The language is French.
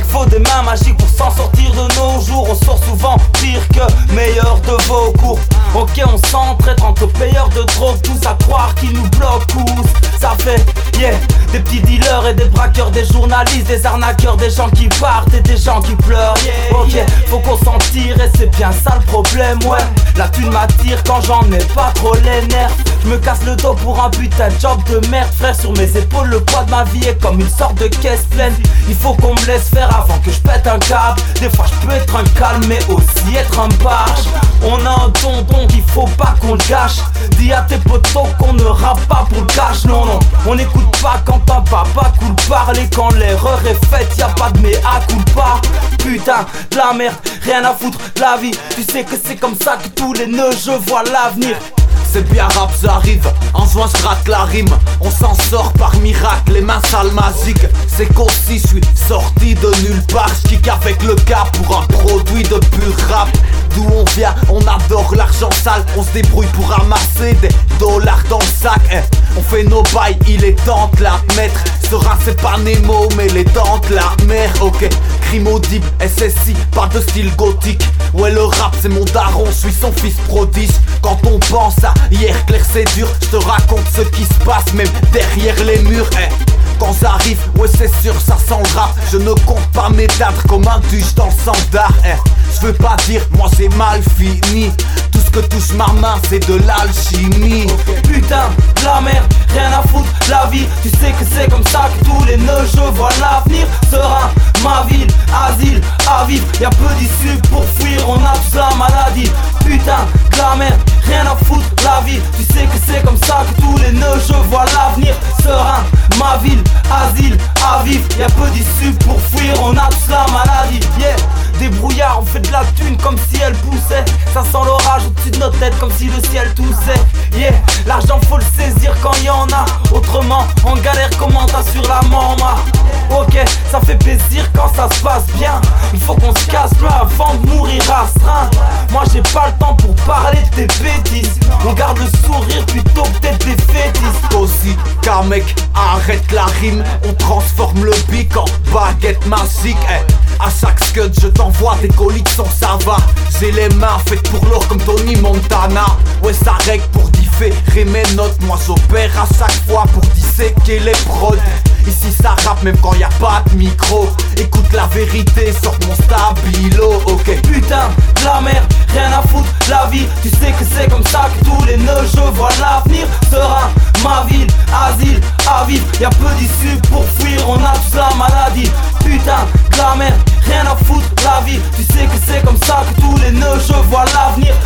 Faut des mains magiques pour s'en sortir de nos jours. On sort souvent pire que meilleur de vos cours. Ok, on s'entraide entre payeurs de drogue, tous à croire qu'ils nous bloquent. Ça fait, yeah, des petits dealers et des braqueurs, des journalistes, des arnaqueurs, des gens qui partent et des gens qui pleurent. Ok, faut qu'on s'en tire et c'est bien ça le problème, ouais. La thune m'attire quand j'en ai pas trop les nerfs. Je me casse le dos pour un putain de job de merde, frère. Sur mes épaules le poids de ma vie est comme une sorte de caisse pleine. Il faut qu'on me laisse faire avant que je pète un câble. Des fois je peux être un calme mais aussi être un barge. On a un tonton qu'il faut pas qu'on le gâche. Dis à tes potos qu'on ne rappe pas pour le cash. Non non, on n'écoute pas quand un papa coule parler. Quand l'erreur est faite y'a pas de mea culpa. Putain de la merde, rien à foutre de la vie. Tu sais que c'est comme ça que tous les nœuds je vois l'avenir. C'est bien rap, j'arrive, en juin je rate la rime. On s'en sort par miracle, les mains sales magiques. C'est qu'aussi je suis sorti de nulle part. J'kick avec le cas pour un produit de pur rap. D'où on vient, on adore l'argent sale. On se débrouille pour ramasser des dollars dans le sac. On fait nos bails, il est temps de l'admettre. Serein c'est pas Nemo mais les dents de la mer. Ok, crime audible, SSI, pas de style gothique. Ouais le rap c'est mon daron, je suis son fils prodige. Quand on pense à hier clair c'est dur, je te raconte ce qui se passe même derrière les murs. Quand j'arrive, ouais c'est sûr ça sent le rap. Je ne compte pas m'éteindre comme un duche dans le standard. Je veux pas dire moi j'ai mal fini. Tout ce que touche ma main c'est de l'alchimie. Putain de la merde, rien à foutre de la vie. Tu sais que c'est comme ça que tous les nœuds je vois l'avenir. Serein, ma ville, asile à vivre. Y'a peu d'issue pour fuir, on a tous la maladie. Putain de la merde, rien à foutre de la vie. Tu sais que c'est comme ça que tous les nœuds je vois l'avenir. Serein, ma ville, asile à vivre. Y'a peu d'issue pour fuir, on a tous la maladie. Yeah, des brouillards, on fait de la thune comme si elle poussait. Ça sent l'orage au-dessus de notre tête comme si le ciel toussait. Yeah, l'argent faut le saisir quand y en a. Autrement, en galère comment t'assures la mort. Ok, ça fait plaisir quand ça se passe bien. Il faut qu'on se casse peu avant de mourir astreint. Moi j'ai pas le temps pour parler de tes bêtises. On garde le sourire plutôt que d'être des fétistes. Aussi qu'un mec arrête la rime. On transforme le bic en baguette magique. À chaque scud je t'envoie des colis sans ça va. J'ai les mains faites pour l'or comme Tony Montana. Ouais ça règle pour différer mes notes. Moi j'opère à chaque fois pour disséquer les prods. Ici ça rappe même quand y a pas de micro. Écoute la vérité, sors mon stabilo, ok. Putain de la merde, rien à foutre de la vie. Tu sais que c'est comme ça que tous les nœuds je vois l'avenir. Serein, ma ville, asile à vivre. Y'a peu d'issue pour fuir, on a tous la maladie. Putain de la merde, rien à foutre de la vie. Tu sais que c'est comme ça que tous les nœuds je vois l'avenir.